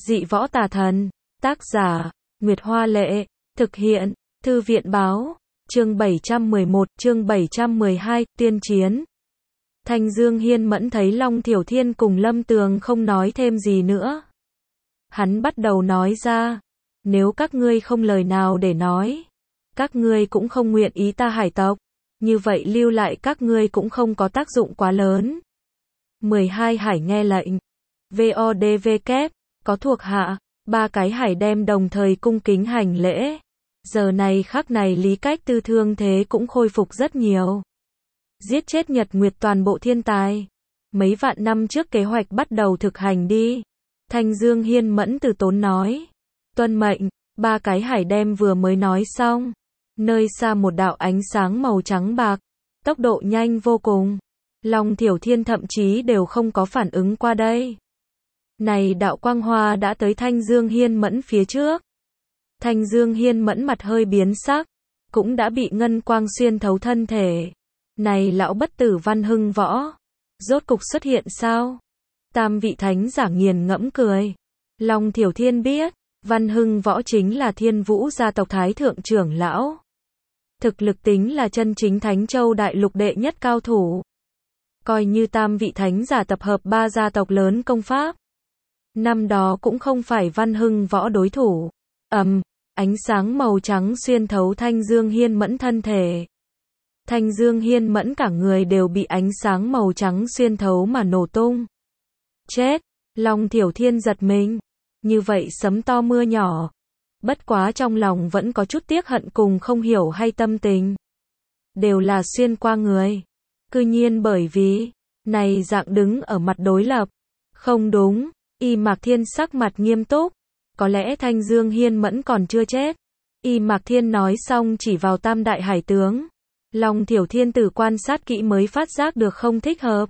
Dị võ tà thần. Tác giả, Nguyệt Hoa Lệ. Thực hiện, Thư viện Báo. Chương 711, chương 712, Tiên chiến. Thanh Dương Hiên Mẫn thấy Long Thiểu Thiên cùng Lâm Tường không nói thêm gì nữa. Hắn bắt đầu nói ra, nếu các ngươi không lời nào để nói, các ngươi cũng không nguyện ý ta hải tộc, như vậy lưu lại các ngươi cũng không có tác dụng quá lớn. 12 hải nghe lệnh. VODVK, có thuộc hạ, 3 cái hải đem đồng thời cung kính hành lễ. Giờ này khắc này Lý Cách Tư thương thế cũng khôi phục rất nhiều. Giết chết Nhật Nguyệt toàn bộ thiên tài. Mấy vạn năm trước kế hoạch bắt đầu thực hành đi. Thanh Dương Hiên Mẫn từ tốn nói. Tuân mệnh. 3 cái hải đem vừa mới nói xong. Nơi xa một đạo ánh sáng màu trắng bạc. Tốc độ nhanh vô cùng. Long Thiểu Thiên thậm chí đều không có phản ứng qua đây. Này đạo quang hoa đã tới Thanh Dương Hiên Mẫn phía trước. Thanh Dương Hiên Mẫn mặt hơi biến sắc. Cũng đã bị ngân quang xuyên thấu thân thể. Này lão bất tử Văn Hưng Võ. Rốt cục xuất hiện sao? Tam vị thánh giả nghiền ngẫm cười. Long Thiểu Thiên biết. Văn Hưng Võ chính là Thiên Vũ gia tộc Thái thượng trưởng lão. Thực lực tính là chân chính Thánh Châu đại lục đệ nhất cao thủ. Coi như tam vị thánh giả tập hợp 3 gia tộc lớn công pháp. Năm đó cũng không phải Văn Hưng Võ đối thủ. Ánh sáng màu trắng xuyên thấu Thanh Dương Hiên Mẫn thân thể. Thanh Dương Hiên Mẫn cả người đều bị ánh sáng màu trắng xuyên thấu mà nổ tung. Chết! Long Thiểu Thiên giật mình. Như vậy sấm to mưa nhỏ. Bất quá trong lòng vẫn có chút tiếc hận cùng không hiểu hay tâm tình. Đều là xuyên qua người. Cư nhiên bởi vì, này dạng đứng ở mặt đối lập. Không đúng, Y Mạc Thiên sắc mặt nghiêm túc. Có lẽ Thanh Dương Hiên Mẫn còn chưa chết. Y Mạc Thiên nói xong chỉ vào Tam Đại Hải Tướng. Long Thiểu Thiên tử quan sát kỹ mới phát giác được không thích hợp.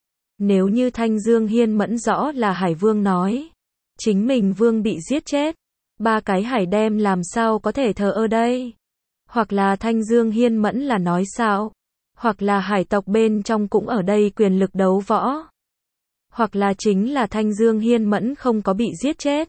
Nếu như Thanh Dương Hiên Mẫn rõ là Hải Vương nói. Chính mình Vương bị giết chết. 3 cái hải đem làm sao có thể thờ ơ đây? Hoặc là Thanh Dương Hiên Mẫn là nói sao? Hoặc là hải tộc bên trong cũng ở đây quyền lực đấu võ. Hoặc là chính là Thanh Dương Hiên Mẫn không có bị giết chết.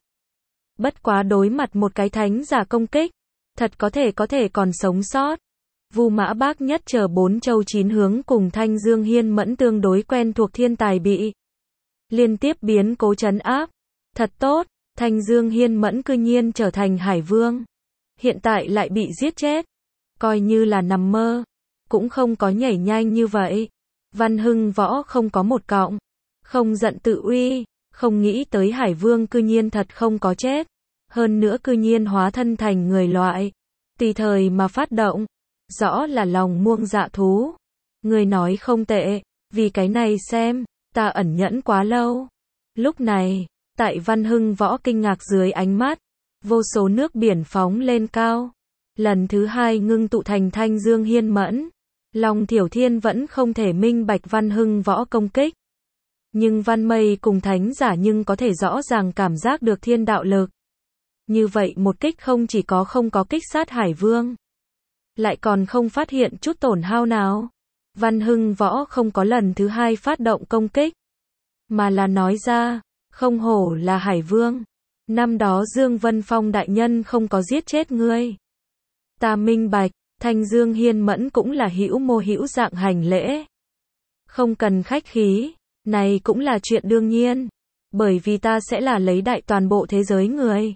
Bất quá đối mặt một cái thánh giả công kích. Thật có thể còn sống sót. Vu Mã Bác Nhất chờ 4 châu 9 hướng cùng Thanh Dương Hiên Mẫn tương đối quen thuộc thiên tài bị. Liên tiếp biến cố trấn áp. Thật tốt, Thanh Dương Hiên Mẫn cư nhiên trở thành Hải Vương. Hiện tại lại bị giết chết. Coi như là nằm mơ. Cũng không có nhảy nhanh như vậy. Văn Hưng Võ không có một cọng. Không giận tự uy. Không nghĩ tới Hải Vương cư nhiên thật không có chết. Hơn nữa cư nhiên hóa thân thành người loại. Tùy thời mà phát động. Rõ là lòng muông dạ thú. Người nói không tệ. Vì cái này xem. Ta ẩn nhẫn quá lâu. Lúc này. Tại Văn Hưng Võ kinh ngạc dưới ánh mắt. Vô số nước biển phóng lên cao. Lần thứ 2 ngưng tụ thành Thanh Dương Hiên Mẫn. Long Thiểu Thiên vẫn không thể minh bạch Văn Hưng Võ công kích. Nhưng Văn Mây cùng thánh giả nhưng có thể rõ ràng cảm giác được thiên đạo lực. Như vậy một kích không chỉ có không có kích sát Hải Vương. Lại còn không phát hiện chút tổn hao nào. Văn Hưng Võ không có lần thứ 2 phát động công kích. Mà là nói ra, không hổ là Hải Vương. Năm đó Dương Vân Phong đại nhân không có giết chết ngươi. Ta minh bạch, Thanh Dương Hiên Mẫn cũng là hữu mô hữu dạng hành lễ. Không cần khách khí, này cũng là chuyện đương nhiên. Bởi vì ta sẽ là lấy đại toàn bộ thế giới người.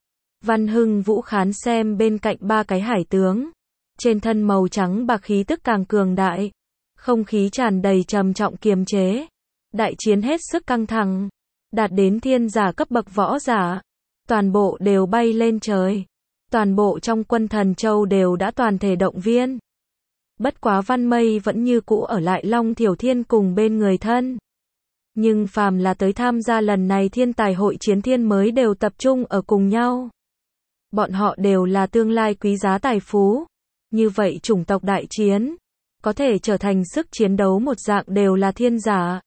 Văn Hưng Vũ khán xem bên cạnh 3 cái hải tướng. Trên thân màu trắng bạc khí tức càng cường đại. Không khí tràn đầy trầm trọng kiềm chế. Đại chiến hết sức căng thẳng. Đạt đến thiên giả cấp bậc võ giả. Toàn bộ đều bay lên trời. Toàn bộ trong quân Thần Châu đều đã toàn thể động viên. Bất quá Văn Mây vẫn như cũ ở lại Long Thiểu Thiên cùng bên người thân. Nhưng phàm là tới tham gia lần này thiên tài hội chiến thiên mới đều tập trung ở cùng nhau. Bọn họ đều là tương lai quý giá tài phú. Như vậy chủng tộc đại chiến. Có thể trở thành sức chiến đấu một dạng đều là thiên giả.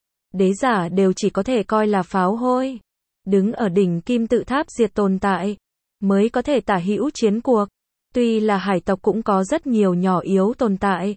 Đế giả đều chỉ có thể coi là pháo hôi. Đứng ở đỉnh kim tự tháp diệt tồn tại. Mới có thể tả hữu chiến cuộc. Tuy là hải tộc cũng có rất nhiều nhỏ yếu tồn tại.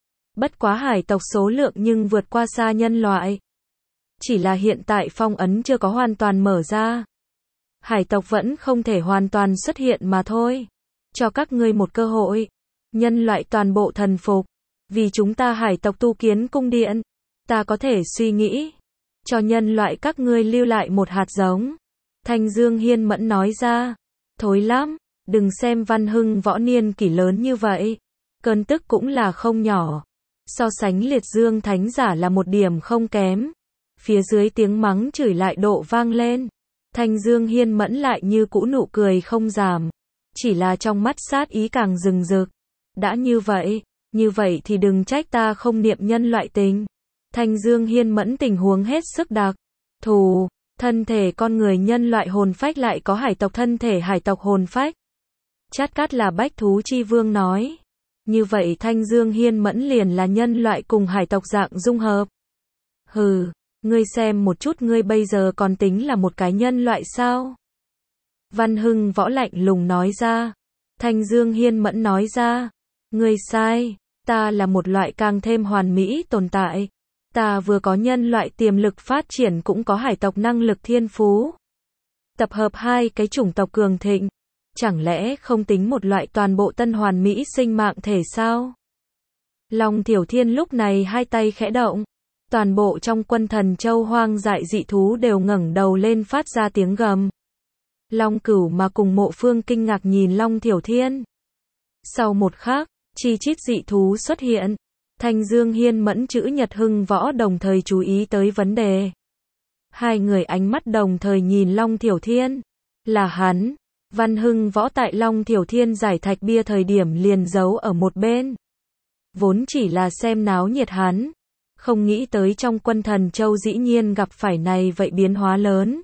Bất quá hải tộc số lượng nhưng vượt qua xa nhân loại. Chỉ là hiện tại phong ấn chưa có hoàn toàn mở ra. Hải tộc vẫn không thể hoàn toàn xuất hiện mà thôi. Cho các ngươi một cơ hội. Nhân loại toàn bộ thần phục. Vì chúng ta hải tộc tu kiến cung điện. Ta có thể suy nghĩ. Cho nhân loại các ngươi lưu lại một hạt giống. Thanh Dương Hiên Mẫn nói ra. Thối lắm. Đừng xem Văn Hưng Võ niên kỷ lớn như vậy. Cơn tức cũng là không nhỏ. So sánh Liệt Dương Thánh Giả là một điểm không kém. Phía dưới tiếng mắng chửi lại độ vang lên. Thanh Dương Hiên Mẫn lại như cũ nụ cười không giảm. Chỉ là trong mắt sát ý càng rừng rực. Đã như vậy thì đừng trách ta không niệm nhân loại tình. Thanh Dương Hiên Mẫn tình huống hết sức đặc thù. Thân thể con người nhân loại hồn phách lại có hải tộc thân thể hải tộc hồn phách. Chát Cát là bách thú chi vương nói. Như vậy Thanh Dương Hiên Mẫn liền là nhân loại cùng hải tộc dạng dung hợp. Hừ, ngươi xem một chút ngươi bây giờ còn tính là một cái nhân loại sao? Văn Hưng Võ lạnh lùng nói ra. Thanh Dương Hiên Mẫn nói ra. Ngươi sai, ta là một loại càng thêm hoàn mỹ tồn tại. Ta vừa có nhân loại tiềm lực phát triển cũng có hải tộc năng lực thiên phú. Tập hợp hai cái chủng tộc cường thịnh. Chẳng lẽ không tính một loại toàn bộ tân hoàn mỹ sinh mạng thể sao? Long Tiểu Thiên lúc này hai tay khẽ động. Toàn bộ trong quân Thần Châu hoang dại dị thú đều ngẩng đầu lên phát ra tiếng gầm. Long Cửu mà cùng Mộ Phương kinh ngạc nhìn Long Tiểu Thiên. Sau một khắc, chi chít dị thú xuất hiện. Thanh Dương Hiên Mẫn chữ Nhật Hưng Võ đồng thời chú ý tới vấn đề. Hai người ánh mắt đồng thời nhìn Long Tiểu Thiên. Là hắn. Văn Hưng Võ tại Long Tiểu Thiên giải thạch bia thời điểm liền giấu ở một bên. Vốn chỉ là xem náo nhiệt hắn. Không nghĩ tới trong quân Thần Châu dĩ nhiên gặp phải này vậy biến hóa lớn.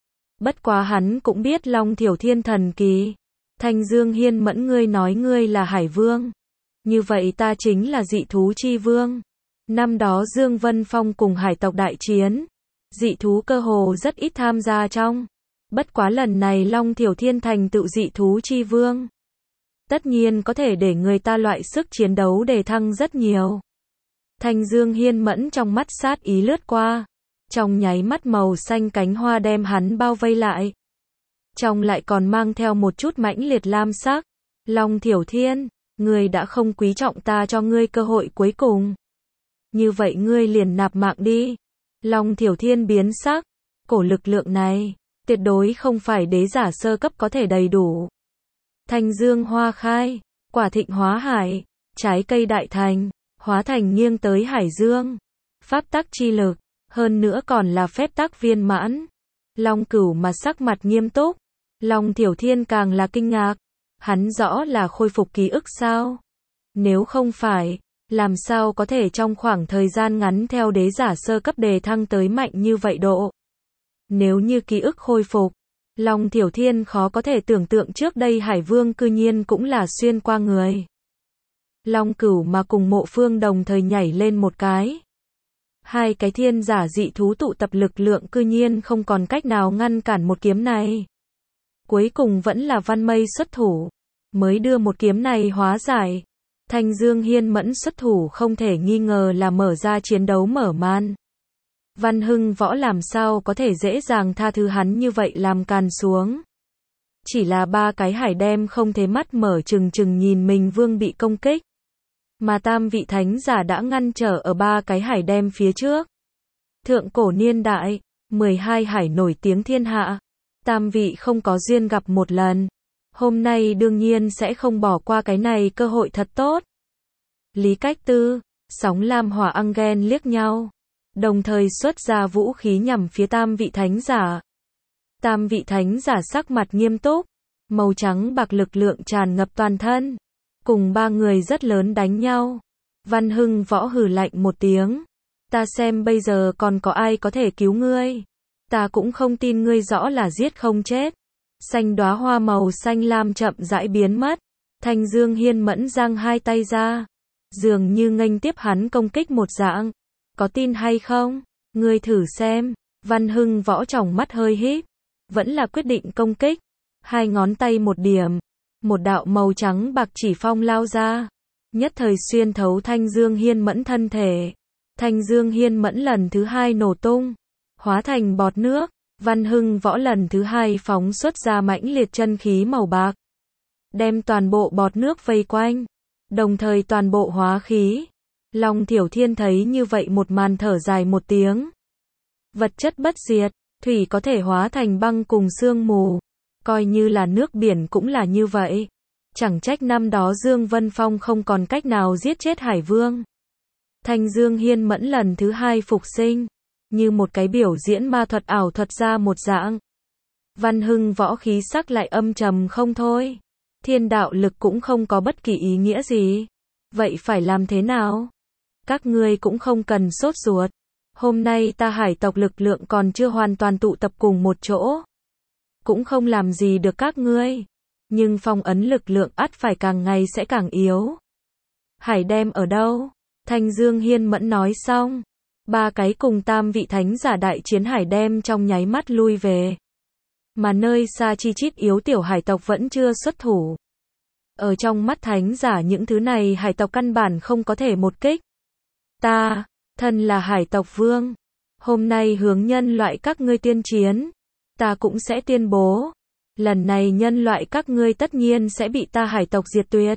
Bất quá hắn cũng biết Long Tiểu Thiên thần kỳ. Thanh Dương Hiên Mẫn ngươi nói ngươi là Hải Vương. Như vậy ta chính là dị thú chi vương. Năm đó Dương Vân Phong cùng hải tộc đại chiến. Dị thú cơ hồ rất ít tham gia trong. Bất quá lần này Long Tiểu Thiên thành tựu dị thú chi vương. Tất nhiên có thể để người ta loại sức chiến đấu đề thăng rất nhiều. Thanh Dương Hiên Mẫn trong mắt sát ý lướt qua. Trong nháy mắt màu xanh cánh hoa đem hắn bao vây lại. Trong lại còn mang theo một chút mãnh liệt lam sắc. Long Tiểu Thiên, ngươi đã không quý trọng ta cho ngươi cơ hội cuối cùng. Như vậy ngươi liền nạp mạng đi. Long Tiểu Thiên biến sắc. Cổ lực lượng này, tuyệt đối không phải đế giả sơ cấp có thể đầy đủ. Thanh Dương hoa khai, quả thịnh hóa hải, trái cây đại thành, hóa thành nghiêng tới hải dương. Pháp tắc chi lực, hơn nữa còn là phép tắc viên mãn. Long Cửu mà sắc mặt nghiêm túc. Long Tiểu Thiên càng là kinh ngạc. Hắn rõ là khôi phục ký ức sao? Nếu không phải, làm sao có thể trong khoảng thời gian ngắn theo đế giả sơ cấp đề thăng tới mạnh như vậy độ? Nếu như ký ức khôi phục, Long Tiểu Thiên khó có thể tưởng tượng trước đây Hải Vương cư nhiên cũng là xuyên qua người. Long Cửu mà cùng Mộ Phương đồng thời nhảy lên một cái. Hai cái thiên giả dị thú tụ tập lực lượng cư nhiên không còn cách nào ngăn cản một kiếm này. Cuối cùng vẫn là Văn Mây xuất thủ, mới đưa một kiếm này hóa giải. Thanh Dương Hiên Mẫn xuất thủ không thể nghi ngờ là mở ra chiến đấu mở màn. Văn Hưng Võ làm sao có thể dễ dàng tha thứ hắn như vậy làm càn xuống. Chỉ là ba cái hải đem không thế mắt mở trừng trừng nhìn mình vương bị công kích. Mà tam vị thánh giả đã ngăn trở ở ba cái hải đem phía trước. Thượng cổ niên đại, 12 hải nổi tiếng thiên hạ. Tam vị không có duyên gặp một lần. Hôm nay đương nhiên sẽ không bỏ qua cái này cơ hội thật tốt. Lý Cách Tư, Sóng Lam Hỏa Angen liếc nhau. Đồng thời xuất ra vũ khí nhằm phía tam vị thánh giả. Tam vị thánh giả sắc mặt nghiêm túc. Màu trắng bạc lực lượng tràn ngập toàn thân. Cùng ba người rất lớn đánh nhau. Văn Hưng Võ hừ lạnh một tiếng. Ta xem bây giờ còn có ai có thể cứu ngươi. Ta cũng không tin ngươi rõ là giết không chết. Xanh đóa hoa màu xanh lam chậm rãi biến mất. Thanh Dương Hiên Mẫn giang hai tay ra. Dường như nghênh tiếp hắn công kích một dạng. Có tin hay không? Ngươi thử xem. Văn Hưng Võ tròng mắt hơi híp. Vẫn là quyết định công kích. Hai ngón tay một điểm. Một đạo màu trắng bạc chỉ phong lao ra. Nhất thời xuyên thấu Thanh Dương Hiên Mẫn thân thể. Thanh Dương Hiên Mẫn lần thứ hai nổ tung. Hóa thành bọt nước. Văn Hưng Võ lần thứ hai phóng xuất ra mãnh liệt chân khí màu bạc, đem toàn bộ bọt nước vây quanh, đồng thời toàn bộ hóa khí. Long Thiểu Thiên thấy như vậy một màn thở dài một tiếng. Vật chất bất diệt, thủy có thể hóa thành băng cùng sương mù, coi như là nước biển cũng là như vậy. Chẳng trách năm đó Dương Vân Phong không còn cách nào giết chết Hải Vương. Thanh Dương Hiên Mẫn lần thứ hai phục sinh, như một cái biểu diễn ma thuật ảo thuật ra một dạng. Văn Hưng Võ khí sắc lại âm trầm không thôi. Thiên đạo lực cũng không có bất kỳ ý nghĩa gì. Vậy phải làm thế nào? Các ngươi cũng không cần sốt ruột. Hôm nay ta Hải tộc lực lượng còn chưa hoàn toàn tụ tập cùng một chỗ, cũng không làm gì được các ngươi. Nhưng phong ấn lực lượng ắt phải càng ngày sẽ càng yếu. Hải đem ở đâu? Thanh Dương Hiên Mẫn nói xong, ba cái cùng tam vị thánh giả đại chiến hải đem trong nháy mắt lui về. Mà nơi xa chi chít yếu tiểu hải tộc vẫn chưa xuất thủ. Ở trong mắt thánh giả những thứ này hải tộc căn bản không có thể một kích. Ta, thân là hải tộc vương, hôm nay hướng nhân loại các ngươi tuyên chiến. Ta cũng sẽ tuyên bố, lần này nhân loại các ngươi tất nhiên sẽ bị ta hải tộc diệt tuyệt.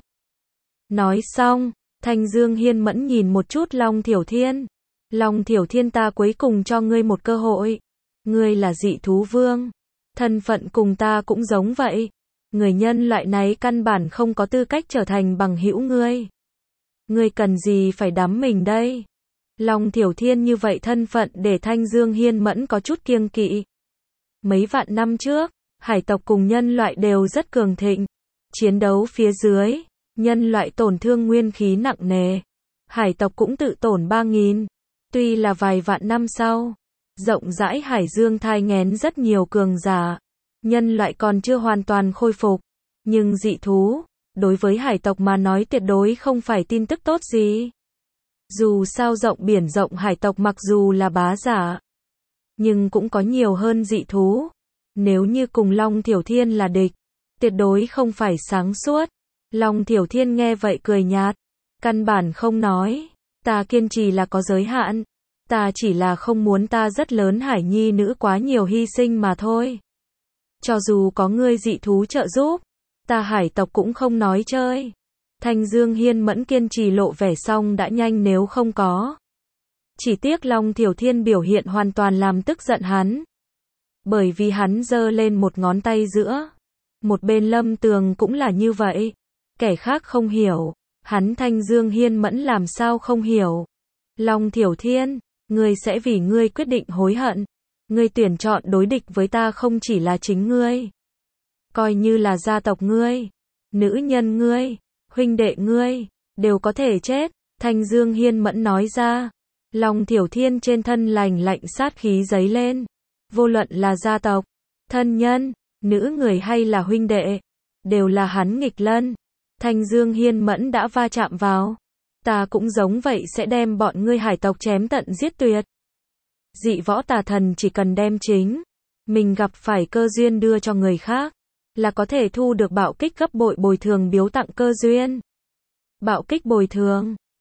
Nói xong, Thanh Dương Hiên Mẫn nhìn một chút Long Thiểu Thiên. Long Thiểu Thiên, ta cuối cùng cho ngươi một cơ hội. Ngươi là dị thú vương, thân phận cùng ta cũng giống vậy. Người nhân loại này căn bản không có tư cách trở thành bằng hữu ngươi. Ngươi cần gì phải đắm mình đây? Long Thiểu Thiên như vậy thân phận để Thanh Dương Hiên Mẫn có chút kiêng kỵ. Mấy vạn năm trước, hải tộc cùng nhân loại đều rất cường thịnh. Chiến đấu phía dưới, nhân loại tổn thương nguyên khí nặng nề. Hải tộc cũng tự tổn 3.000. Tuy là vài vạn năm sau, rộng rãi hải dương thai nghén rất nhiều cường giả. Nhân loại còn chưa hoàn toàn khôi phục. Nhưng dị thú, đối với hải tộc mà nói tuyệt đối không phải tin tức tốt gì. Dù sao rộng biển rộng hải tộc mặc dù là bá giả, nhưng cũng có nhiều hơn dị thú. Nếu như cùng Long Thiểu Thiên là địch, tuyệt đối không phải sáng suốt. Long Thiểu Thiên nghe vậy cười nhạt, căn bản không nói, ta kiên trì là có giới hạn. Ta chỉ là không muốn ta rất lớn hải nhi nữ quá nhiều hy sinh mà thôi. Cho dù có ngươi dị thú trợ giúp, ta hải tộc cũng không nói chơi. Thanh Dương Hiên Mẫn kiên trì lộ vẻ xong đã nhanh nếu không có. Chỉ tiếc Long Thiểu Thiên biểu hiện hoàn toàn làm tức giận hắn. Bởi vì hắn giơ lên một ngón tay giữa. Một bên Lâm Tường cũng là như vậy. Kẻ khác không hiểu, hắn Thanh Dương Hiên Mẫn làm sao không hiểu. Long Thiểu Thiên, ngươi sẽ vì ngươi quyết định hối hận. Ngươi tuyển chọn đối địch với ta không chỉ là chính ngươi, coi như là gia tộc ngươi, nữ nhân ngươi, huynh đệ ngươi, đều có thể chết. Thanh Dương Hiên Mẫn nói ra. Long Thiểu Thiên trên thân lành lạnh sát khí dấy lên. Vô luận là gia tộc, thân nhân, nữ người hay là huynh đệ, đều là hắn nghịch lân. Thanh Dương Hiên Mẫn đã va chạm vào. Ta cũng giống vậy sẽ đem bọn ngươi hải tộc chém tận giết tuyệt. Dị võ tà thần chỉ cần đem chính mình gặp phải cơ duyên đưa cho người khác, là có thể thu được bạo kích gấp bội bồi thường biếu tặng cơ duyên. Bạo kích bồi thường.